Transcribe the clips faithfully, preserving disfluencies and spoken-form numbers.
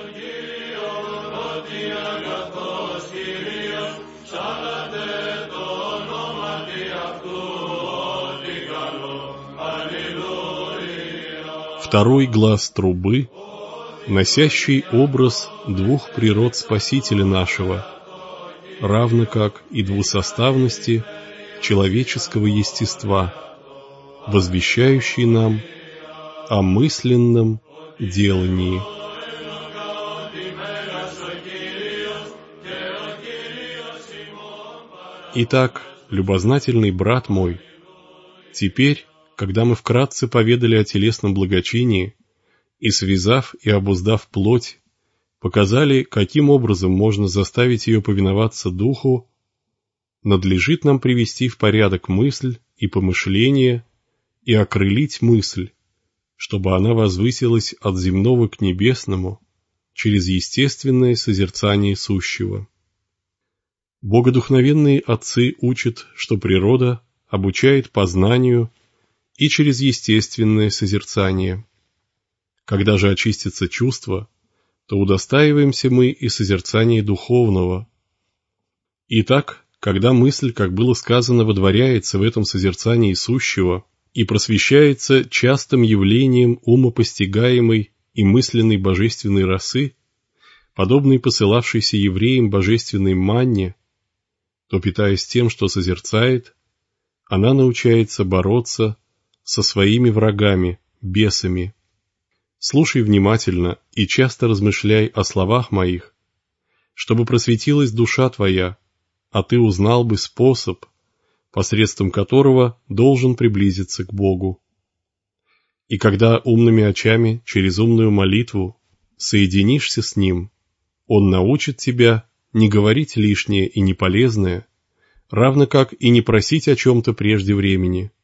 Второй глас трубы, носящий образ двух природ Спасителя нашего, равно как и двусоставности человеческого естества, возвещающий нам о мысленном делании. Итак, любознательный брат мой, теперь, когда мы вкратце поведали о телесном благочинии и, связав и обуздав плоть, показали, каким образом можно заставить ее повиноваться духу, надлежит нам привести в порядок мысль и помышление и окрылить мысль, чтобы она возвысилась от земного к небесному через естественное созерцание сущего. Богодухновенные отцы учат, что природа обучает познанию и через естественное созерцание. Когда же очистится чувство, то удостаиваемся мы и созерцания духовного. Итак, когда мысль, как было сказано, водворяется в этом созерцании сущего и просвещается частым явлением умопостигаемой и мысленной божественной росы, подобной посылавшейся евреям божественной манне, то, питаясь тем, что созерцает, она научается бороться со своими врагами, бесами. Слушай внимательно и часто размышляй о словах моих, чтобы просветилась душа твоя, а ты узнал бы способ, посредством которого должен приблизиться к Богу. И когда умными очами через умную молитву соединишься с Ним, Он научит тебя не говорить лишнее и неполезное, равно как и не просить о чем-то прежде времени.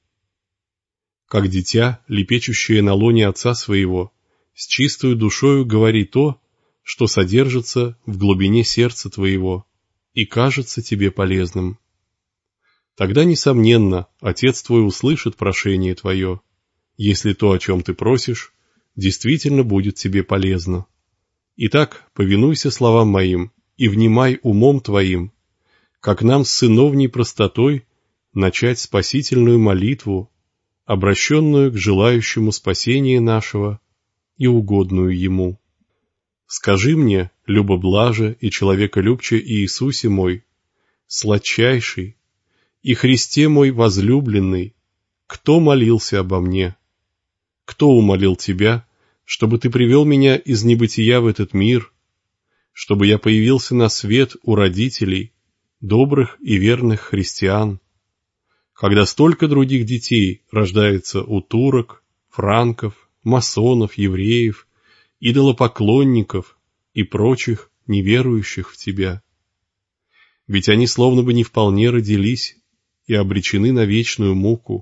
Как дитя, лепечущее на лоне отца своего, с чистою душою говори то, что содержится в глубине сердца твоего и кажется тебе полезным. Тогда, несомненно, отец твой услышит прошение твое, если то, о чем ты просишь, действительно будет тебе полезно. Итак, повинуйся словам моим и внимай умом твоим, как нам с сыновней простотой начать спасительную молитву, обращенную к желающему спасения нашего и угодную Ему. Скажи мне, любоблаже и человеколюбче Иисусе мой, сладчайший, и Христе мой возлюбленный, кто молился обо мне? Кто умолил Тебя, чтобы Ты привел меня из небытия в этот мир, чтобы я появился на свет у родителей, добрых и верных христиан, когда столько других детей рождается у турок, франков, масонов, евреев, идолопоклонников и прочих неверующих в Тебя? Ведь они словно бы не вполне родились и обречены на вечную муку.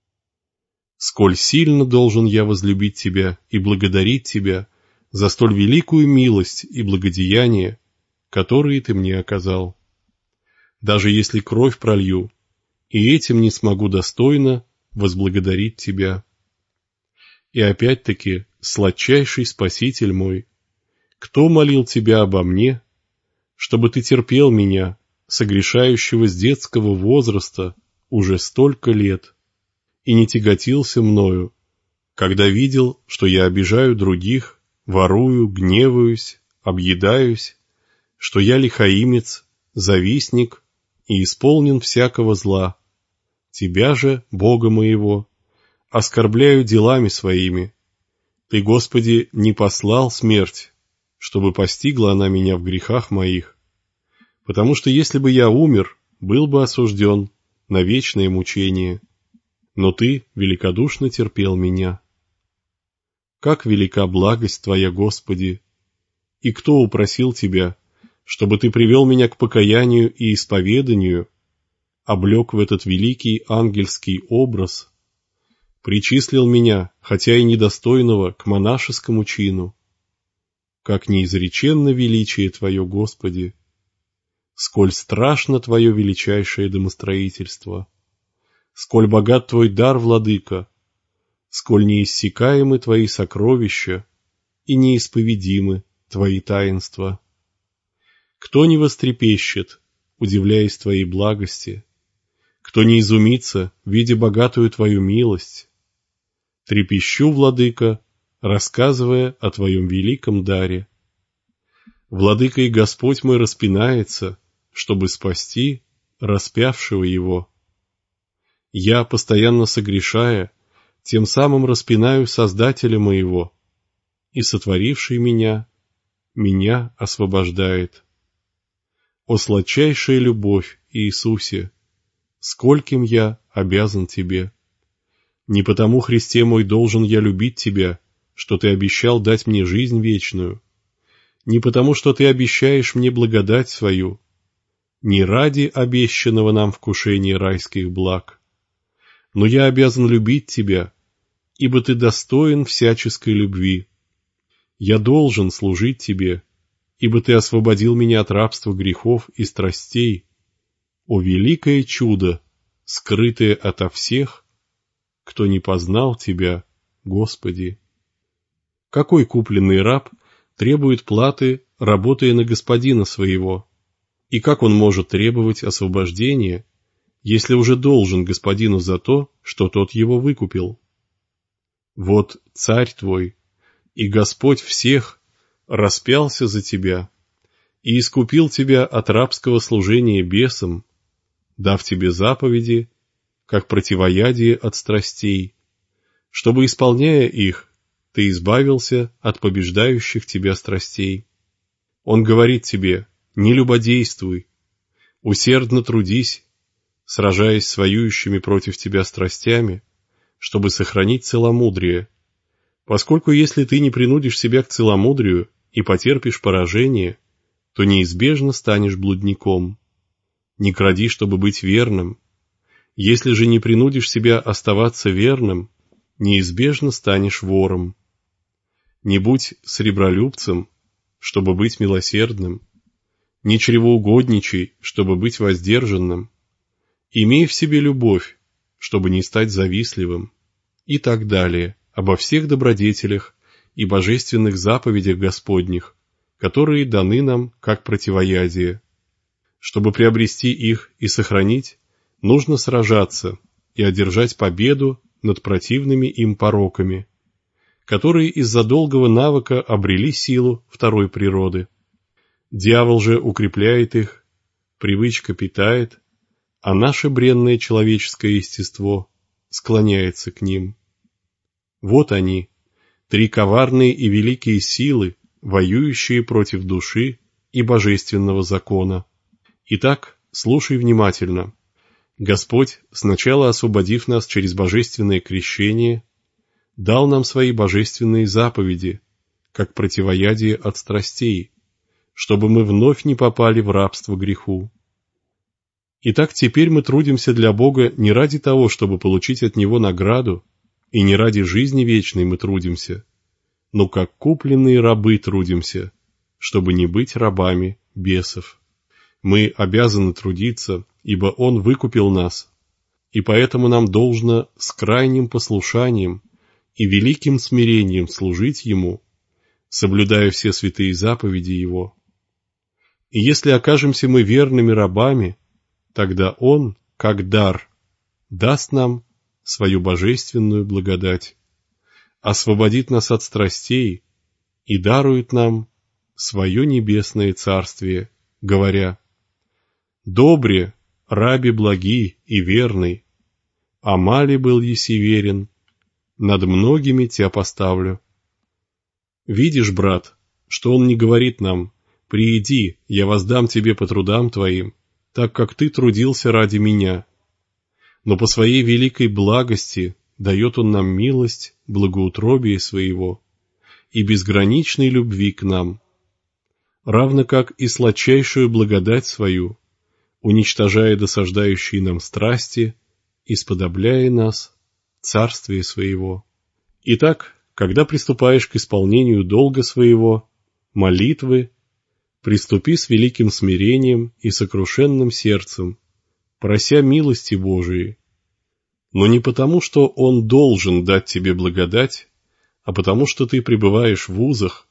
Сколь сильно должен я возлюбить Тебя и благодарить Тебя за столь великую милость и благодеяние, которые Ты мне оказал. Даже если кровь пролью, и этим не смогу достойно возблагодарить Тебя. И опять-таки, сладчайший Спаситель мой, кто молил Тебя обо мне, чтобы Ты терпел меня, согрешающего с детского возраста, уже столько лет, и не тяготился мною, когда видел, что я обижаю других, ворую, гневаюсь, объедаюсь, что я лихаимец, завистник и исполнен всякого зла. Тебя же, Бога моего, оскорбляю делами своими. Ты, Господи, не послал смерть, чтобы постигла она меня в грехах моих, потому что если бы я умер, был бы осужден на вечное мучение, но Ты великодушно терпел меня. Как велика благость Твоя, Господи! И кто упросил Тебя, чтобы Ты привел меня к покаянию и исповеданию, облек в этот великий ангельский образ, причислил меня, хотя и недостойного, к монашескому чину? Как неизреченно величие Твое, Господи! Сколь страшно Твое величайшее домостроительство! Сколь богат Твой дар, Владыка! Сколь неиссякаемы Твои сокровища и неисповедимы Твои таинства. Кто не вострепещет, удивляясь Твоей благости? Кто не изумится, видя богатую Твою милость? Трепещу, Владыка, рассказывая о Твоем великом даре. Владыка и Господь мой распинается, чтобы спасти распявшего Его. Я, постоянно согрешая, тем самым распинаю Создателя моего, и сотворивший меня, меня освобождает. О сладчайшая любовь, Иисусе, скольким я обязан Тебе! Не потому, Христе мой, должен я любить Тебя, что Ты обещал дать мне жизнь вечную, не потому, что Ты обещаешь мне благодать свою, не ради обещанного нам вкушения райских благ, но я обязан любить Тебя, ибо Ты достоин всяческой любви. Я должен служить Тебе, ибо Ты освободил меня от рабства грехов и страстей. О великое чудо, скрытое ото всех, кто не познал Тебя, Господи! Какой купленный раб требует платы, работая на господина своего? И как он может требовать освобождения, если уже должен господину за то, что тот его выкупил? Вот царь твой, и Господь всех распялся за тебя и искупил тебя от рабского служения бесам, дав тебе заповеди, как противоядие от страстей, чтобы, исполняя их, ты избавился от побеждающих тебя страстей. Он говорит тебе: не любодействуй, усердно трудись, сражаясь с воюющими против тебя страстями, чтобы сохранить целомудрие, поскольку если ты не принудишь себя к целомудрию и потерпишь поражение, то неизбежно станешь блудником. Не кради, чтобы быть верным. Если же не принудишь себя оставаться верным, неизбежно станешь вором. Не будь сребролюбцем, чтобы быть милосердным. Не чревоугодничай, чтобы быть воздержанным. Имей в себе любовь, чтобы не стать завистливым. И так далее, обо всех добродетелях и божественных заповедях Господних, которые даны нам как противоядие. Чтобы приобрести их и сохранить, нужно сражаться и одержать победу над противными им пороками, которые из-за долгого навыка обрели силу второй природы. Дьявол же укрепляет их, привычка питает, а наше бренное человеческое естество склоняется к ним. Вот они, три коварные и великие силы, воюющие против души и божественного закона. Итак, слушай внимательно. Господь, сначала освободив нас через божественное крещение, дал нам свои божественные заповеди, как противоядие от страстей, чтобы мы вновь не попали в рабство греху. Итак, теперь мы трудимся для Бога не ради того, чтобы получить от Него награду, и не ради жизни вечной мы трудимся, но как купленные рабы трудимся, чтобы не быть рабами бесов. Мы обязаны трудиться, ибо Он выкупил нас, и поэтому нам должно с крайним послушанием и великим смирением служить Ему, соблюдая все святые заповеди Его. И если окажемся мы верными рабами, тогда Он, как дар, даст нам свою божественную благодать, освободит нас от страстей и дарует нам свое небесное царствие, говоря: «Добре, раби благий и верный, а мали был еси верен, над многими тебя поставлю». Видишь, брат, что он не говорит нам: «Прииди, я воздам тебе по трудам твоим, так как ты трудился ради меня». Но по своей великой благости дает он нам милость, благоутробие своего и безграничной любви к нам, равно как и сладчайшую благодать свою, уничтожая досаждающие нам страсти и сподобляя нас царствие своего. Итак, когда приступаешь к исполнению долга своего, молитвы, приступи с великим смирением и сокрушенным сердцем, прося милости Божией, но не потому, что Он должен дать тебе благодать, а потому, что ты пребываешь в узах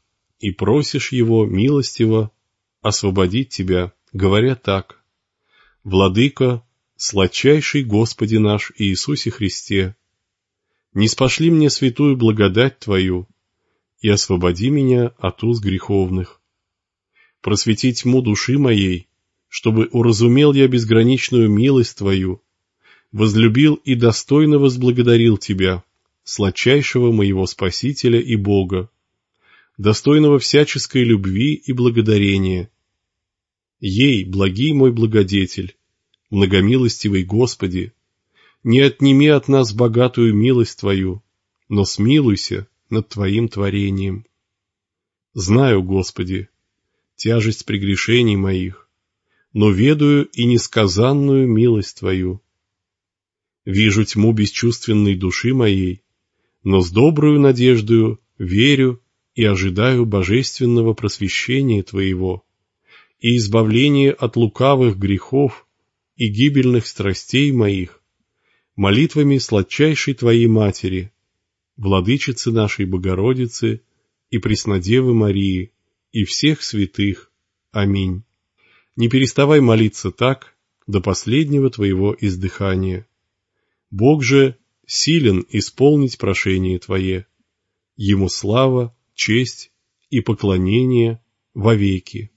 и просишь Его милостиво освободить тебя, говоря так: «Владыка, сладчайший Господи наш Иисусе Христе, ниспошли мне святую благодать Твою и освободи меня от уз греховных. Просвети тьму души моей, чтобы уразумел я безграничную милость Твою, возлюбил и достойно возблагодарил Тебя, сладчайшего моего Спасителя и Бога, достойного всяческой любви и благодарения. Ей, благий мой благодетель, многомилостивый Господи, не отними от нас богатую милость Твою, но смилуйся над Твоим творением. Знаю, Господи, тяжесть прегрешений моих, но ведаю и несказанную милость Твою. Вижу тьму бесчувственной души моей, но с доброю надеждою верю и ожидаю божественного просвещения Твоего и избавления от лукавых грехов и гибельных страстей моих, молитвами сладчайшей Твоей Матери, Владычицы нашей Богородицы и Преснодевы Марии, и всех святых. Аминь. Не переставай молиться так до последнего твоего издыхания. Бог же силен исполнить прошение твое. Ему слава, честь и поклонение вовеки.